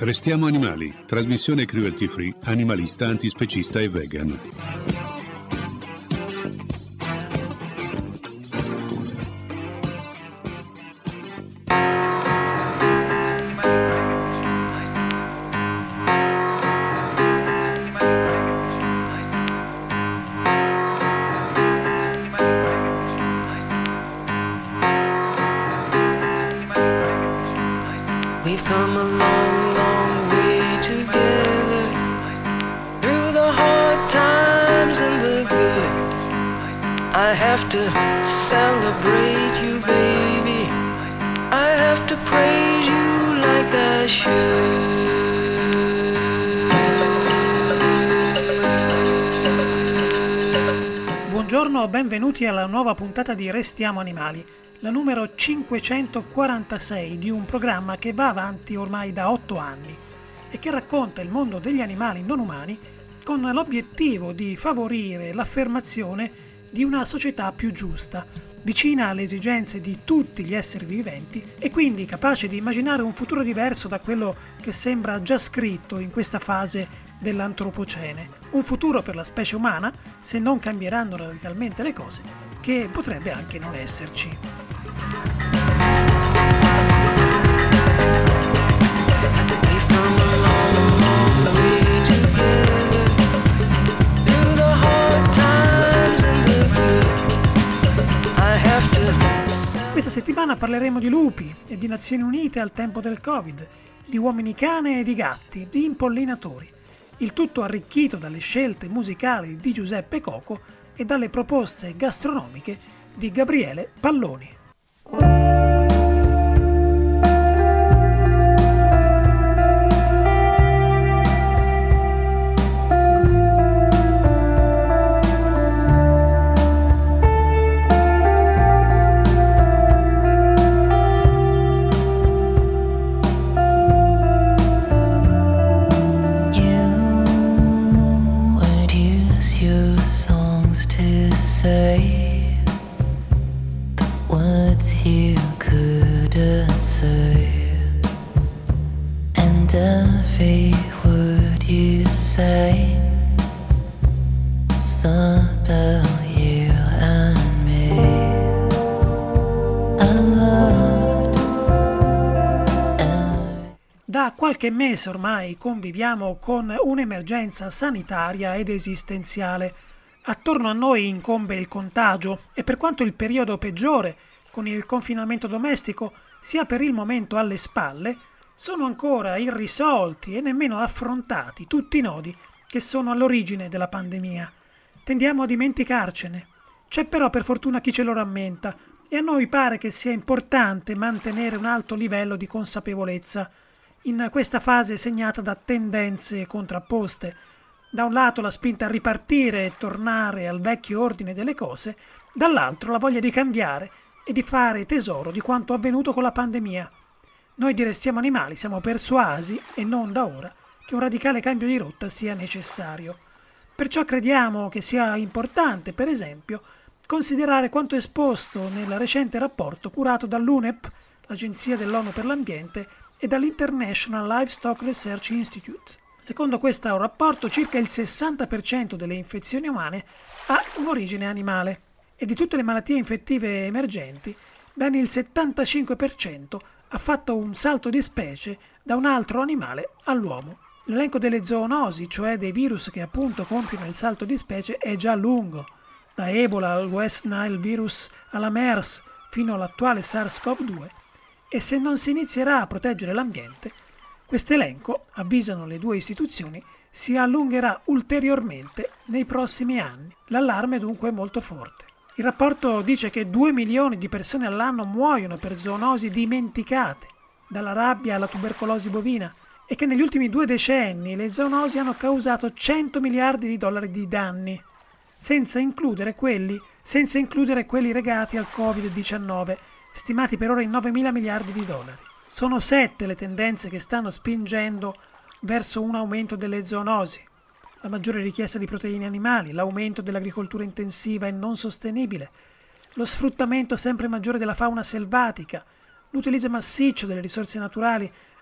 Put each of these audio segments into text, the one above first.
Restiamo animali, trasmissione cruelty free, animalista, antispecista e vegan. We've come a long, long way together, through the hard times and the good. I have to celebrate you, baby. I have to praise you like I should. Buongiorno, benvenuti alla nuova puntata di Restiamo Animali, la numero 546 di un programma che va avanti ormai da 8 anni e che racconta il mondo degli animali non umani con l'obiettivo di favorire l'affermazione di una società più giusta, vicina alle esigenze di tutti gli esseri viventi e quindi capace di immaginare un futuro diverso da quello che sembra già scritto in questa fase dell'antropocene. Un futuro per la specie umana, se non cambieranno radicalmente le cose, che potrebbe anche non esserci. Questa settimana parleremo di lupi e di Nazioni Unite al tempo del Covid, di uomini cane e di gatti, di impollinatori. Il tutto arricchito dalle scelte musicali di Giuseppe Coco e dalle proposte gastronomiche di Gabriele Palloni. Say the words you couldn't say, and every word you say is about you and me. I loved Da qualche mese ormai conviviamo con un'emergenza sanitaria ed esistenziale. Attorno a noi incombe il contagio e per quanto il periodo peggiore, con il confinamento domestico, sia per il momento alle spalle, sono ancora irrisolti e nemmeno affrontati tutti i nodi che sono all'origine della pandemia. Tendiamo a dimenticarcene. C'è però per fortuna chi ce lo rammenta e a noi pare che sia importante mantenere un alto livello di consapevolezza in questa fase segnata da tendenze contrapposte. Da un lato la spinta a ripartire e tornare al vecchio ordine delle cose, dall'altro la voglia di cambiare e di fare tesoro di quanto avvenuto con la pandemia. Noi di Restiamo Animali siamo persuasi, e non da ora, che un radicale cambio di rotta sia necessario. Perciò crediamo che sia importante, per esempio, considerare quanto esposto nel recente rapporto curato dall'UNEP, l'Agenzia dell'ONU per l'Ambiente, e dall'International Livestock Research Institute. Secondo questo rapporto, circa il 60% delle infezioni umane ha un'origine animale e di tutte le malattie infettive emergenti, ben il 75% ha fatto un salto di specie da un altro animale all'uomo. L'elenco delle zoonosi, cioè dei virus che appunto compiono il salto di specie, è già lungo, da Ebola al West Nile virus alla MERS fino all'attuale SARS-CoV-2, e se non si inizierà a proteggere l'ambiente, questo elenco, avvisano le due istituzioni, si allungherà ulteriormente nei prossimi anni. L'allarme dunque è molto forte. Il rapporto dice che 2 milioni di persone all'anno muoiono per zoonosi dimenticate, dalla rabbia alla tubercolosi bovina, e che negli ultimi 2 decenni le zoonosi hanno causato $100 miliardi di danni, senza includere quelli legati al Covid-19, stimati per ora in $9.000 miliardi. Sono 7 le tendenze che stanno spingendo verso un aumento delle zoonosi: la maggiore richiesta di proteine animali, l'aumento dell'agricoltura intensiva e non sostenibile, lo sfruttamento sempre maggiore della fauna selvatica, l'utilizzo massiccio delle risorse naturali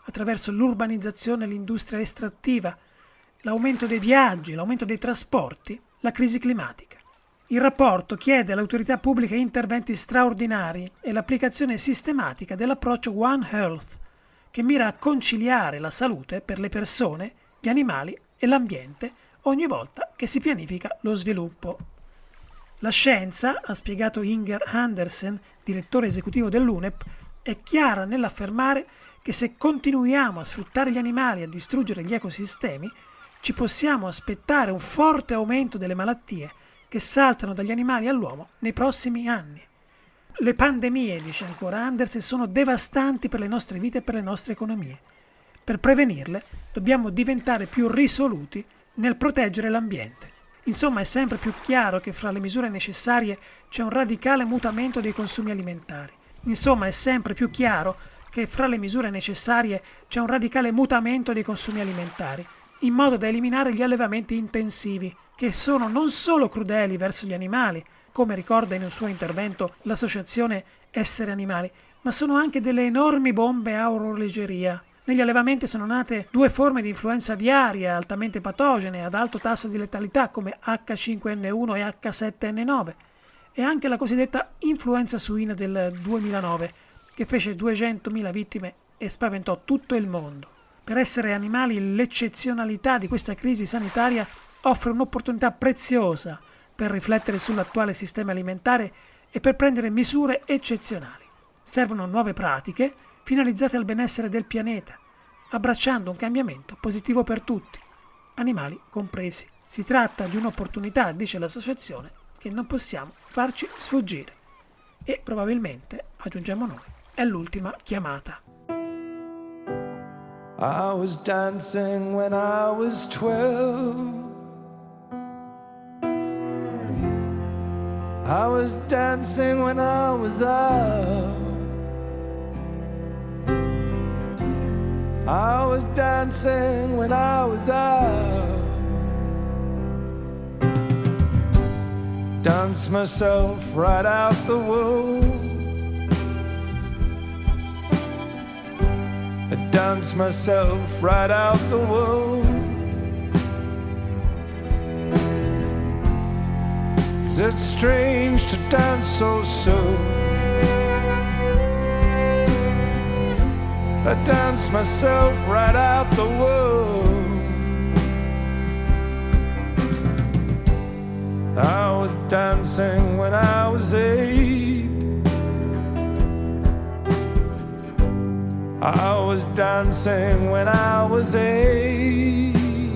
attraverso l'urbanizzazione e l'industria estrattiva, l'aumento dei viaggi, l'aumento dei trasporti, la crisi climatica. Il rapporto chiede alle autorità pubbliche interventi straordinari e l'applicazione sistematica dell'approccio One Health, che mira a conciliare la salute per le persone, gli animali e l'ambiente ogni volta che si pianifica lo sviluppo. La scienza, ha spiegato Inger Andersen, direttore esecutivo dell'UNEP, è chiara nell'affermare che se continuiamo a sfruttare gli animali e a distruggere gli ecosistemi, ci possiamo aspettare un forte aumento delle malattie che saltano dagli animali all'uomo nei prossimi anni. Le pandemie, dice ancora Andersen, sono devastanti per le nostre vite e per le nostre economie. Per prevenirle dobbiamo diventare più risoluti nel proteggere l'ambiente. Insomma, è sempre più chiaro che fra le misure necessarie c'è un radicale mutamento dei consumi alimentari. Insomma, è sempre più chiaro che fra le misure necessarie c'è un radicale mutamento dei consumi alimentari, in modo da eliminare gli allevamenti intensivi, che sono non solo crudeli verso gli animali, come ricorda in un suo intervento l'associazione Essere Animali, ma sono anche delle enormi bombe a orologeria. Negli allevamenti sono nate 2 forme di influenza aviaria altamente patogene ad alto tasso di letalità come H5N1 e H7N9 e anche la cosiddetta influenza suina del 2009 che fece 200.000 vittime e spaventò tutto il mondo. Per essere animali, l'eccezionalità di questa crisi sanitaria offre un'opportunità preziosa per riflettere sull'attuale sistema alimentare e per prendere misure eccezionali. Servono nuove pratiche finalizzate al benessere del pianeta, abbracciando un cambiamento positivo per tutti, animali compresi. Si tratta di un'opportunità, dice l'associazione, che non possiamo farci sfuggire. E probabilmente, aggiungiamo noi, è l'ultima chiamata. I was dancing when I was 12. I was dancing when I was out. I was dancing when I was out. Danced myself right out the womb. I danced myself right out the womb. Is it strange to dance so soon? I danced myself right out the womb. I was dancing when I was 8. I was dancing when I was 8.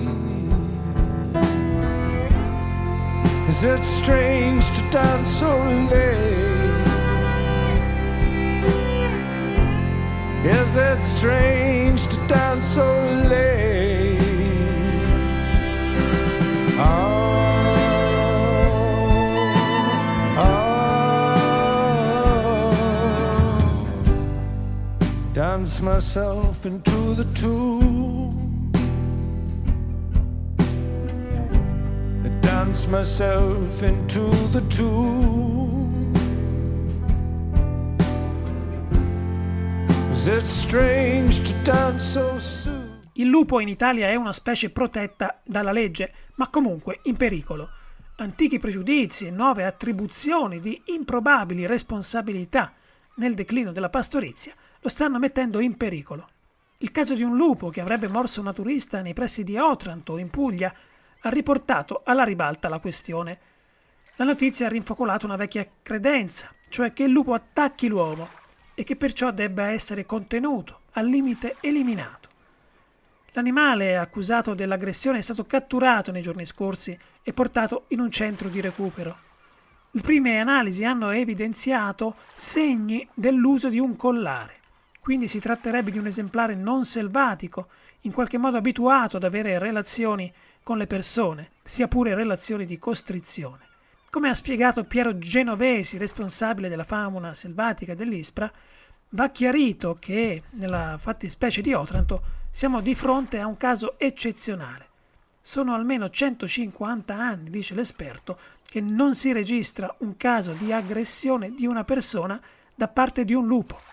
Is it strange to dance so late? Is it strange to dance so late? Dance myself into the tomb. I dance myself into the tomb. Is it strange to dance so soon? Il lupo in Italia è una specie protetta dalla legge, ma comunque in pericolo. Antichi pregiudizi e nuove attribuzioni di improbabili responsabilità nel declino della pastorizia lo stanno mettendo in pericolo. Il caso di un lupo che avrebbe morso una turista nei pressi di Otranto, in Puglia, ha riportato alla ribalta la questione. La notizia ha rinfocolato una vecchia credenza, cioè che il lupo attacchi l'uomo e che perciò debba essere contenuto, al limite eliminato. L'animale accusato dell'aggressione è stato catturato nei giorni scorsi e portato in un centro di recupero. Le prime analisi hanno evidenziato segni dell'uso di un collare, quindi si tratterebbe di un esemplare non selvatico, in qualche modo abituato ad avere relazioni con le persone, sia pure relazioni di costrizione. Come ha spiegato Piero Genovesi, responsabile della fauna selvatica dell'ISPRA, va chiarito che nella fattispecie di Otranto siamo di fronte a un caso eccezionale. Sono almeno 150 anni, dice l'esperto, che non si registra un caso di aggressione di una persona da parte di un lupo.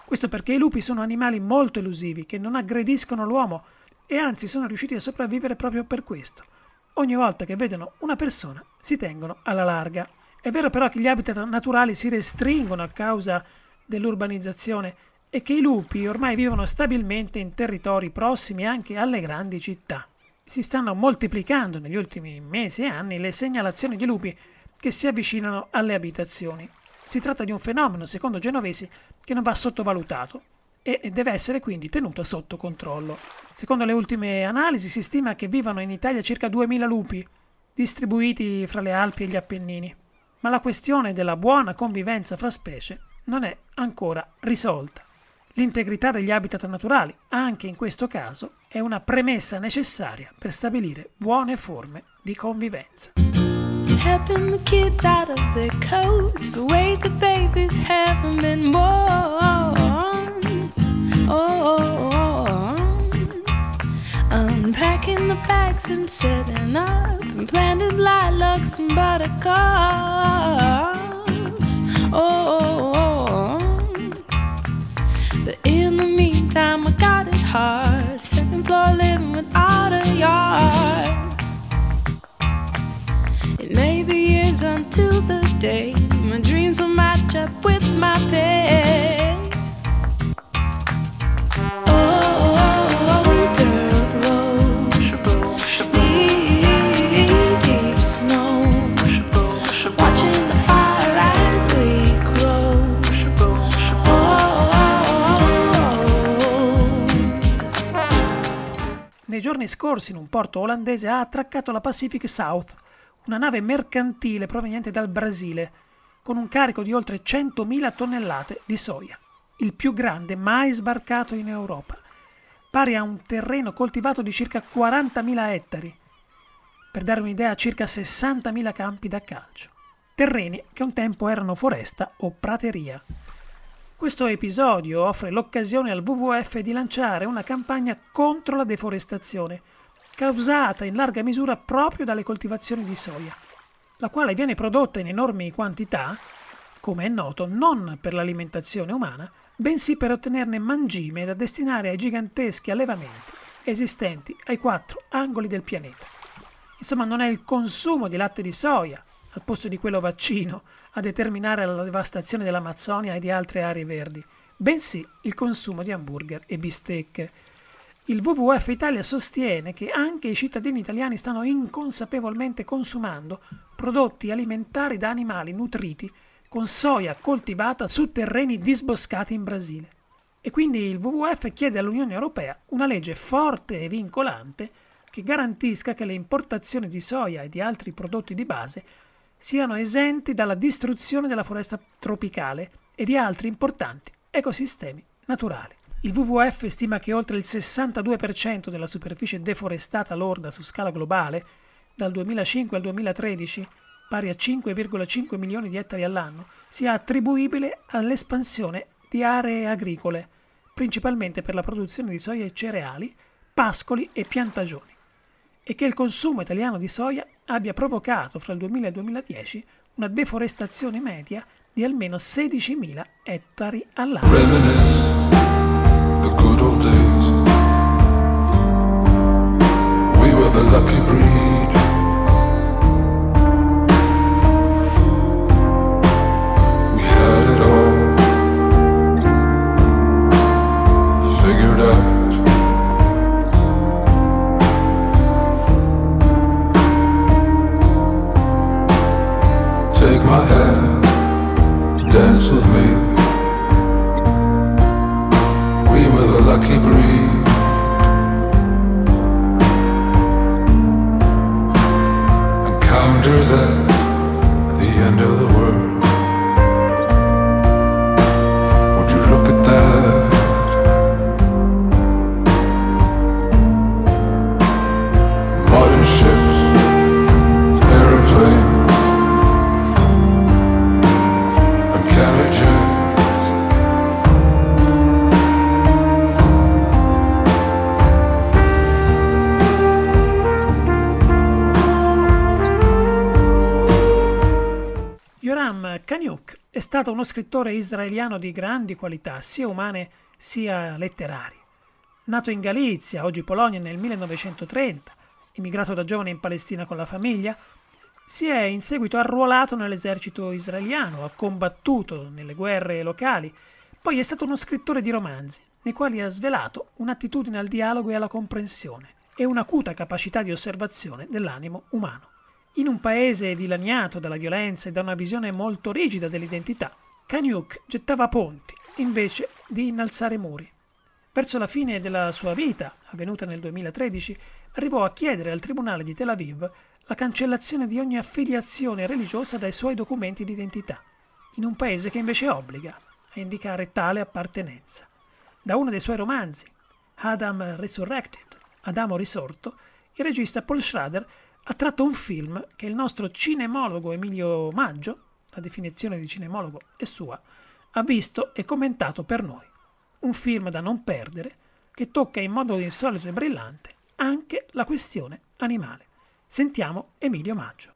Questo perché i lupi sono animali molto elusivi, che non aggrediscono l'uomo e anzi sono riusciti a sopravvivere proprio per questo. Ogni volta che vedono una persona si tengono alla larga. È vero però che gli habitat naturali si restringono a causa dell'urbanizzazione e che i lupi ormai vivono stabilmente in territori prossimi anche alle grandi città. Si stanno moltiplicando negli ultimi mesi e anni le segnalazioni di lupi che si avvicinano alle abitazioni. Si tratta di un fenomeno, secondo genovesi, che non va sottovalutato e deve essere quindi tenuto sotto controllo. Secondo le ultime analisi si stima che vivano in Italia circa 2000 lupi, distribuiti fra le Alpi e gli Appennini. Ma la questione della buona convivenza fra specie non è ancora risolta. L'integrità degli habitat naturali, anche in questo caso, è una premessa necessaria per stabilire buone forme di convivenza. Helping the kids out of their coats, but wait, the babies haven't been born. Unpacking the bags and setting up, and planted lilacs and buttercups. But in the meantime, I got it hard. Second floor living without a yard. It may be years until the day my dreams will match up with my pay. Dirt road, knee deep snow, watching the fire as we grow. Nei giorni scorsi in un porto olandese ha attraccato la Pacific South, una nave mercantile proveniente dal Brasile, con un carico di oltre 100.000 tonnellate di soia, il più grande mai sbarcato in Europa, pari a un terreno coltivato di circa 40.000 ettari, per dare un'idea circa 60.000 campi da calcio, terreni che un tempo erano foresta o prateria. Questo episodio offre l'occasione al WWF di lanciare una campagna contro la deforestazione, causata in larga misura proprio dalle coltivazioni di soia, la quale viene prodotta in enormi quantità, come è noto, non per l'alimentazione umana, bensì per ottenerne mangime da destinare ai giganteschi allevamenti esistenti ai 4 angoli del pianeta. Insomma, non è il consumo di latte di soia, al posto di quello vaccino, a determinare la devastazione dell'Amazzonia e di altre aree verdi, bensì il consumo di hamburger e bistecche. Il WWF Italia sostiene che anche i cittadini italiani stanno inconsapevolmente consumando prodotti alimentari da animali nutriti con soia coltivata su terreni disboscati in Brasile. E quindi il WWF chiede all'Unione Europea una legge forte e vincolante che garantisca che le importazioni di soia e di altri prodotti di base siano esenti dalla distruzione della foresta tropicale e di altri importanti ecosistemi naturali. Il WWF stima che oltre il 62% della superficie deforestata lorda su scala globale, dal 2005 al 2013, pari a 5,5 milioni di ettari all'anno, sia attribuibile all'espansione di aree agricole, principalmente per la produzione di soia e cereali, pascoli e piantagioni, e che il consumo italiano di soia abbia provocato fra il 2000 e il 2010 una deforestazione media di almeno 16.000 ettari all'anno. The good old days, we were the lucky breed. We had it all figured out. Take my hand, dance with me. We were the lucky breed. Encounters at the end of the world. Would you look at that? Modern ships, airplanes, and carriages. Yoram Kaniuk è stato uno scrittore israeliano di grandi qualità, sia umane sia letterarie. Nato in Galizia, oggi Polonia, nel 1930, immigrato da giovane in Palestina con la famiglia, si è in seguito arruolato nell'esercito israeliano, ha combattuto nelle guerre locali, poi è stato uno scrittore di romanzi, nei quali ha svelato un'attitudine al dialogo e alla comprensione e un'acuta capacità di osservazione dell'animo umano. In un paese dilaniato dalla violenza e da una visione molto rigida dell'identità, Kaniuk gettava ponti invece di innalzare muri. Verso la fine della sua vita, avvenuta nel 2013, arrivò a chiedere al tribunale di Tel Aviv la cancellazione di ogni affiliazione religiosa dai suoi documenti di identità, in un paese che invece obbliga a indicare tale appartenenza. Da uno dei suoi romanzi, Adam Resurrected, Adamo risorto, il regista Paul Schrader ha tratto un film che il nostro cinemologo Emilio Maggio, la definizione di cinemologo è sua, ha visto e commentato per noi. Un film da non perdere che tocca in modo insolito e brillante anche la questione animale. Sentiamo Emilio Maggio.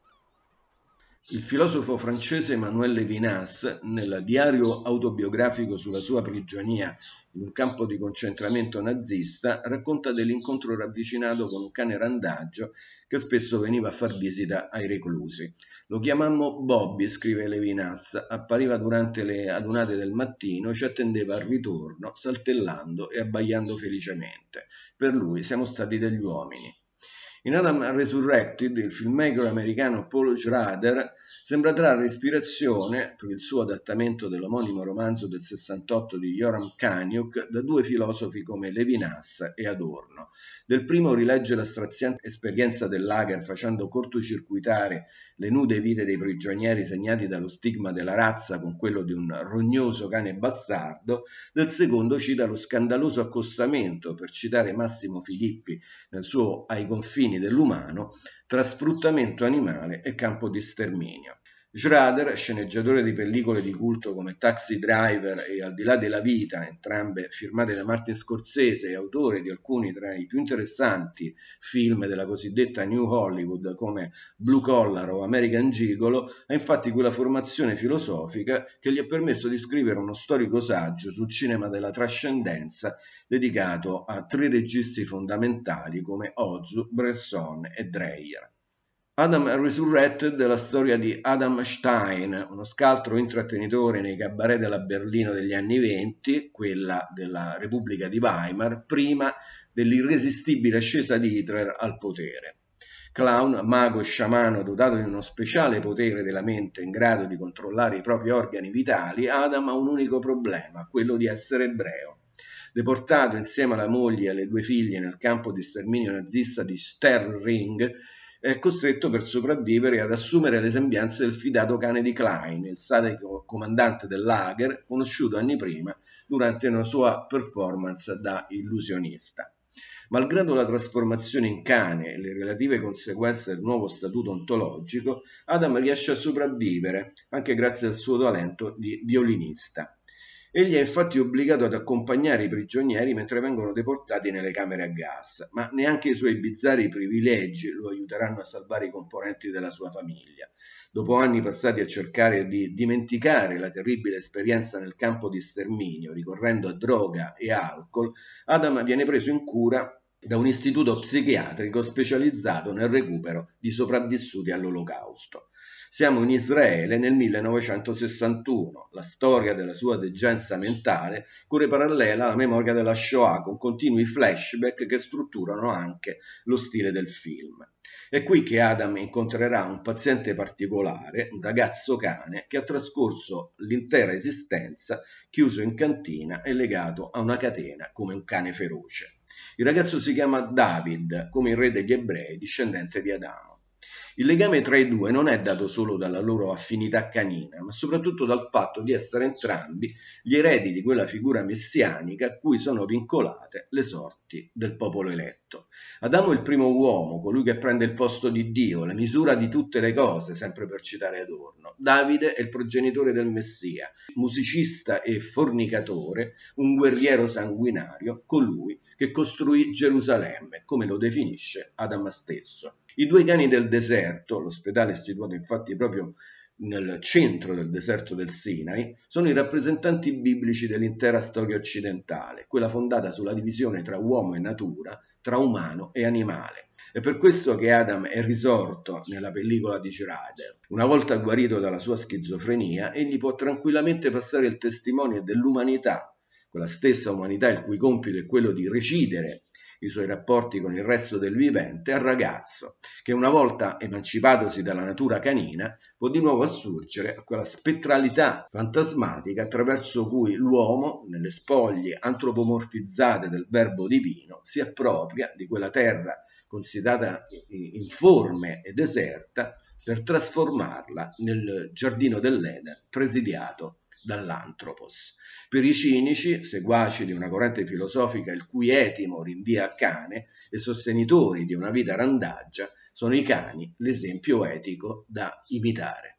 Il filosofo francese Emmanuel Levinas, nel diario autobiografico sulla sua prigionia in un campo di concentramento nazista, racconta dell'incontro ravvicinato con un cane randagio che spesso veniva a far visita ai reclusi. Lo chiamammo Bobby, scrive Levinas, appariva durante le adunate del mattino, ci attendeva al ritorno, saltellando e abbaiando felicemente. Per lui siamo stati degli uomini. In Adam Resurrected, il filmmaker americano Paul Schrader sembra trarre ispirazione, per il suo adattamento dell'omonimo romanzo del 68 di Yoram Kaniuk, da due filosofi come Levinas e Adorno. Del primo rilegge la straziante esperienza del lager facendo cortocircuitare le nude vite dei prigionieri segnati dallo stigma della razza con quello di un rognoso cane bastardo. Del secondo cita lo scandaloso accostamento, per citare Massimo Filippi nel suo Ai confini dell'umano, tra sfruttamento animale e campo di sterminio. Schrader, sceneggiatore di pellicole di culto come Taxi Driver e Al di là della vita, entrambe firmate da Martin Scorsese, e autore di alcuni tra i più interessanti film della cosiddetta New Hollywood come Blue Collar o American Gigolo, ha infatti quella formazione filosofica che gli ha permesso di scrivere uno storico saggio sul cinema della trascendenza dedicato a tre registi fondamentali come Ozu, Bresson e Dreyer. Adam Resurrected è la storia di Adam Stein, uno scaltro intrattenitore nei cabaret della Berlino degli anni '20, quella della Repubblica di Weimar, prima dell'irresistibile ascesa di Hitler al potere. Clown, mago e sciamano dotato di uno speciale potere della mente in grado di controllare i propri organi vitali, Adam ha un unico problema, quello di essere ebreo. Deportato insieme alla moglie e alle due figlie nel campo di sterminio nazista di Sterling, è costretto per sopravvivere ad assumere le sembianze del fidato cane di Klein, il sadico comandante del lager, conosciuto anni prima durante una sua performance da illusionista. Malgrado la trasformazione in cane e le relative conseguenze del nuovo statuto ontologico, Adam riesce a sopravvivere anche grazie al suo talento di violinista. Egli è infatti obbligato ad accompagnare i prigionieri mentre vengono deportati nelle camere a gas, ma neanche i suoi bizzarri privilegi lo aiuteranno a salvare i componenti della sua famiglia. Dopo anni passati a cercare di dimenticare la terribile esperienza nel campo di sterminio, ricorrendo a droga e alcol, Adam viene preso in cura da un istituto psichiatrico specializzato nel recupero di sopravvissuti all'Olocausto. Siamo in Israele nel 1961, la storia della sua degenza mentale corre parallela alla memoria della Shoah, con continui flashback che strutturano anche lo stile del film. È qui che Adam incontrerà un paziente particolare, un ragazzo cane, che ha trascorso l'intera esistenza chiuso in cantina e legato a una catena come un cane feroce. Il ragazzo si chiama David, come il re degli ebrei, discendente di Adamo. Il legame tra i due non è dato solo dalla loro affinità canina, ma soprattutto dal fatto di essere entrambi gli eredi di quella figura messianica a cui sono vincolate le sorti del popolo eletto. Adamo è il primo uomo, colui che prende il posto di Dio, la misura di tutte le cose, sempre per citare Adorno. Davide è il progenitore del Messia, musicista e fornicatore, un guerriero sanguinario, colui che costruì Gerusalemme, come lo definisce Adam stesso. I due cani del deserto, l'ospedale è situato infatti proprio nel centro del deserto del Sinai, sono i rappresentanti biblici dell'intera storia occidentale, quella fondata sulla divisione tra uomo e natura, tra umano e animale. È per questo che Adam è risorto nella pellicola di Schrader. Una volta guarito dalla sua schizofrenia, egli può tranquillamente passare il testimone dell'umanità, quella stessa umanità il cui compito è quello di recidere i suoi rapporti con il resto del vivente, al ragazzo che una volta emancipatosi dalla natura canina può di nuovo assurgere a quella spettralità fantasmatica attraverso cui l'uomo, nelle spoglie antropomorfizzate del verbo divino, si appropria di quella terra considerata informe e deserta per trasformarla nel giardino dell'Eden presidiato dall'antropos. Per i cinici, seguaci di una corrente filosofica il cui etimo rinvia a Cane e sostenitori di una vita randaggia, sono i cani l'esempio etico da imitare.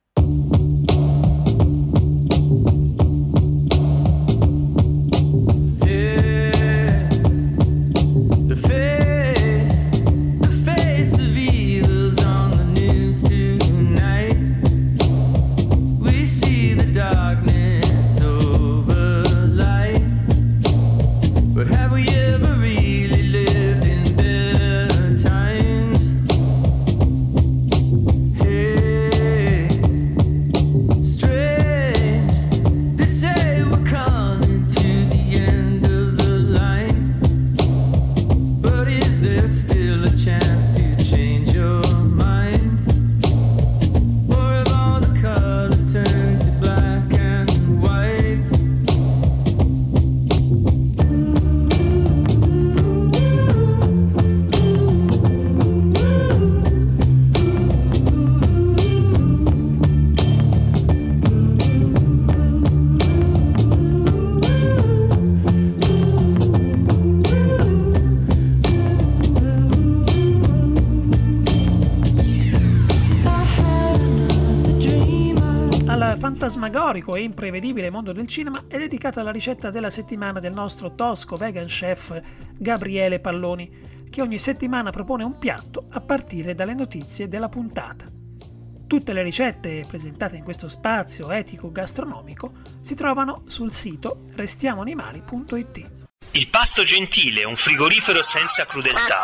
Fantasmagorico e imprevedibile mondo del cinema è dedicata alla ricetta della settimana del nostro tosco vegan chef Gabriele Palloni, che ogni settimana propone un piatto a partire dalle notizie della puntata. Tutte le ricette presentate in questo spazio etico gastronomico si trovano sul sito restiamoanimali.it. Il pasto gentile, un frigorifero senza crudeltà.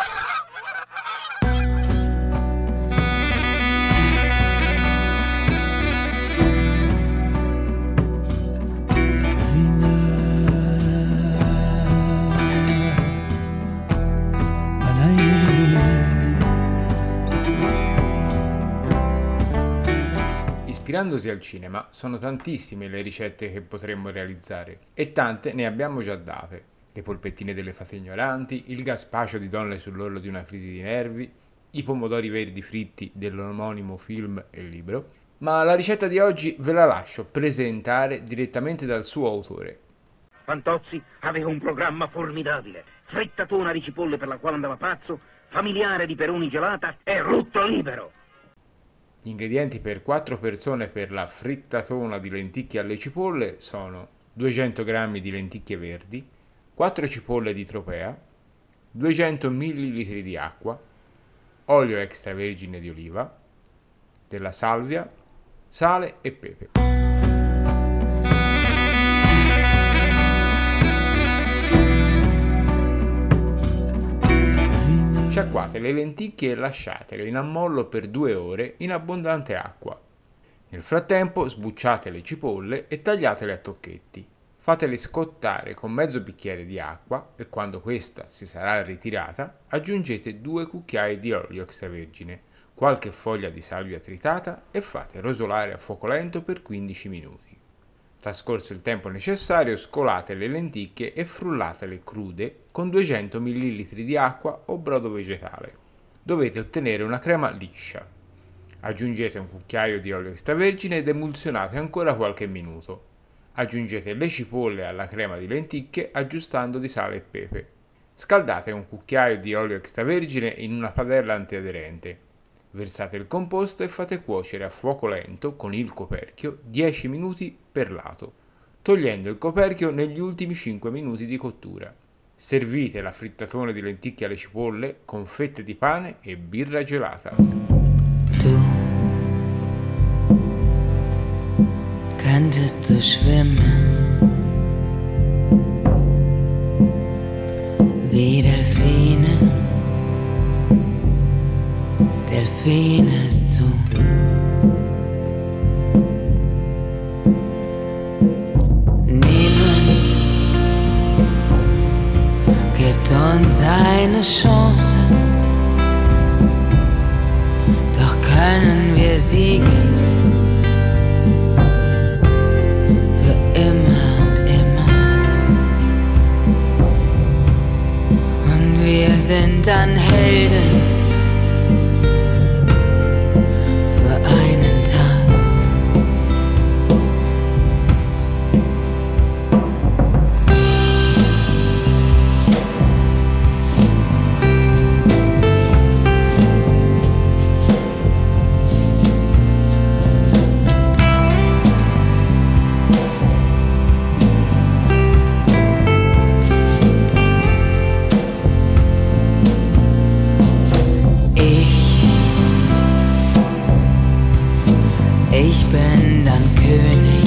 Ispirandosi al cinema, sono tantissime le ricette che potremmo realizzare e tante ne abbiamo già date. Le polpettine delle fate ignoranti, il gazpacio di donne sull'orlo di una crisi di nervi, i pomodori verdi fritti dell'omonimo film e libro, ma la ricetta di oggi ve la lascio presentare direttamente dal suo autore. Fantozzi aveva un programma formidabile, frittatona di cipolle per la quale andava pazzo, familiare di peroni gelata e rutto libero. Gli ingredienti per 4 persone per la frittatona di lenticchie alle cipolle sono 200 g di lenticchie verdi, 4 cipolle di tropea, 200 ml di acqua, olio extravergine di oliva, della salvia, sale e pepe. Sciacquate le lenticchie e lasciatele in ammollo per 2 ore in abbondante acqua. Nel frattempo sbucciate le cipolle e tagliatele a tocchetti. Fatele scottare con mezzo bicchiere di acqua e quando questa si sarà ritirata aggiungete 2 cucchiai di olio extravergine, qualche foglia di salvia tritata e fate rosolare a fuoco lento per 15 minuti. Trascorso il tempo necessario, scolate le lenticchie e frullatele crude con 200 ml di acqua o brodo vegetale. Dovete ottenere una crema liscia. Aggiungete un cucchiaio di olio extravergine ed emulsionate ancora qualche minuto. Aggiungete le cipolle alla crema di lenticchie aggiustando di sale e pepe. Scaldate un cucchiaio di olio extravergine in una padella antiaderente. Versate il composto e fate cuocere a fuoco lento con il coperchio 10 minuti per lato, togliendo il coperchio negli ultimi 5 minuti di cottura. Servite la frittatona di lenticchie alle cipolle con fette di pane e birra gelata. Tu Könntest du schwimmen wie Delfine, Delfines tun. Niemand gibt uns eine Chance, doch können wir siegen. Für immer und immer. Und wir sind dann Helden für einen Tag. Ich bin dann König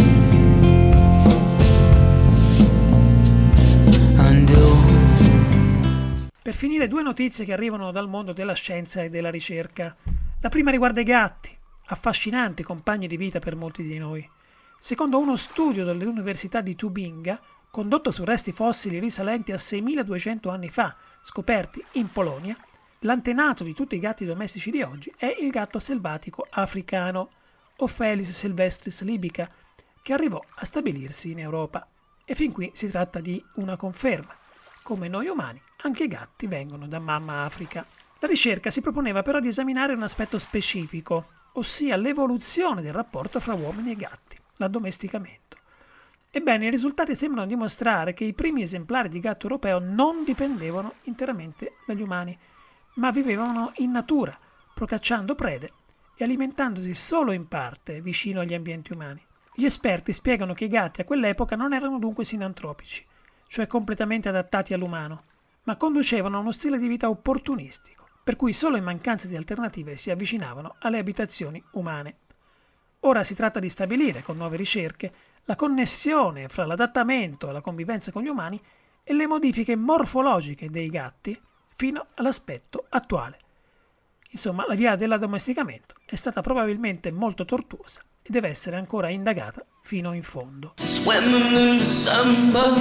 und du. Per finire, due notizie che arrivano dal mondo della scienza e della ricerca. La prima riguarda i gatti, affascinanti compagni di vita per molti di noi. Secondo uno studio dell'Università di Tubinga, condotto su resti fossili risalenti a 6.200 anni fa, scoperti in Polonia, l'antenato di tutti i gatti domestici di oggi è il gatto selvatico africano, Ophelis silvestris libica, che arrivò a stabilirsi in Europa. E fin qui si tratta di una conferma. Come noi umani, anche i gatti vengono da mamma Africa. La ricerca si proponeva però di esaminare un aspetto specifico, ossia l'evoluzione del rapporto fra uomini e gatti, l'addomesticamento. Ebbene, i risultati sembrano dimostrare che i primi esemplari di gatto europeo non dipendevano interamente dagli umani, ma vivevano in natura, procacciando prede e alimentandosi solo in parte vicino agli ambienti umani. Gli esperti spiegano che i gatti a quell'epoca non erano dunque sinantropici, cioè completamente adattati all'umano, ma conducevano a uno stile di vita opportunistico, per cui solo in mancanza di alternative si avvicinavano alle abitazioni umane. Ora si tratta di stabilire, con nuove ricerche, la connessione fra l'adattamento e la convivenza con gli umani e le modifiche morfologiche dei gatti fino all'aspetto attuale. Insomma, la via dell'addomesticamento è stata probabilmente molto tortuosa e deve essere ancora indagata fino in fondo. Swimming in December,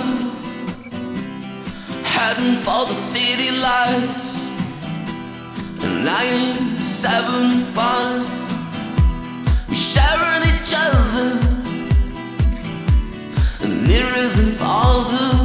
heading for the city lights. 975, we sharing each other, nearer than farther.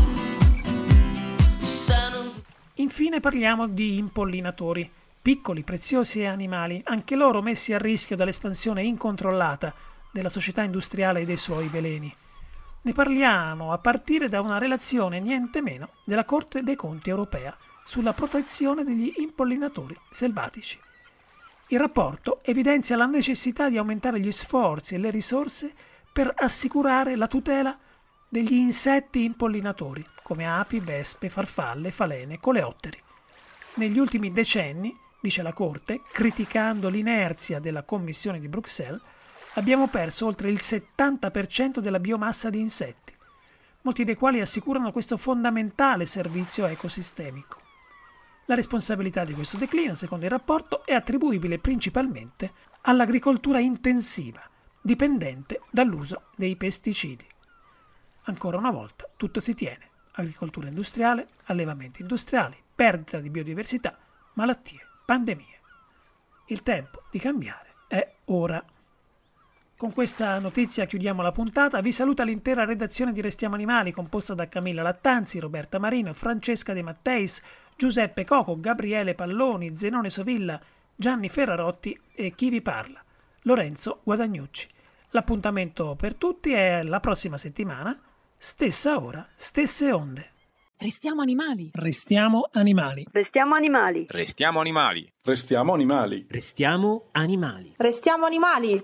Infine parliamo di impollinatori. Piccoli, preziosi animali, anche loro messi a rischio dall'espansione incontrollata della società industriale e dei suoi veleni. Ne parliamo a partire da una relazione niente meno della Corte dei Conti europea sulla protezione degli impollinatori selvatici. Il rapporto evidenzia la necessità di aumentare gli sforzi e le risorse per assicurare la tutela degli insetti impollinatori, come api, vespe, farfalle, falene, coleotteri. Negli ultimi decenni, dice la Corte, criticando l'inerzia della Commissione di Bruxelles, abbiamo perso oltre il 70% della biomassa di insetti, molti dei quali assicurano questo fondamentale servizio ecosistemico. La responsabilità di questo declino, secondo il rapporto, è attribuibile principalmente all'agricoltura intensiva, dipendente dall'uso dei pesticidi. Ancora una volta, tutto si tiene: agricoltura industriale, allevamenti industriali, perdita di biodiversità, malattie, pandemie. Il tempo di cambiare è ora. Con questa notizia chiudiamo la puntata. Vi saluta l'intera redazione di Restiamo Animali, composta da Camilla Lattanzi, Roberta Marino, Francesca De Matteis, Giuseppe Coco, Gabriele Palloni, Zenone Sovilla, Gianni Ferrarotti e chi vi parla, Lorenzo Guadagnucci. L'appuntamento per tutti è la prossima settimana, stessa ora, stesse onde. Restiamo animali. Restiamo animali. Restiamo animali. Restiamo animali. Restiamo animali. Restiamo animali. Restiamo animali.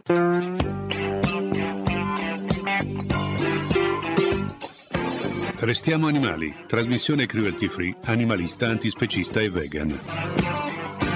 Restiamo animali. Trasmissione cruelty free, animalista, antispecista e vegan.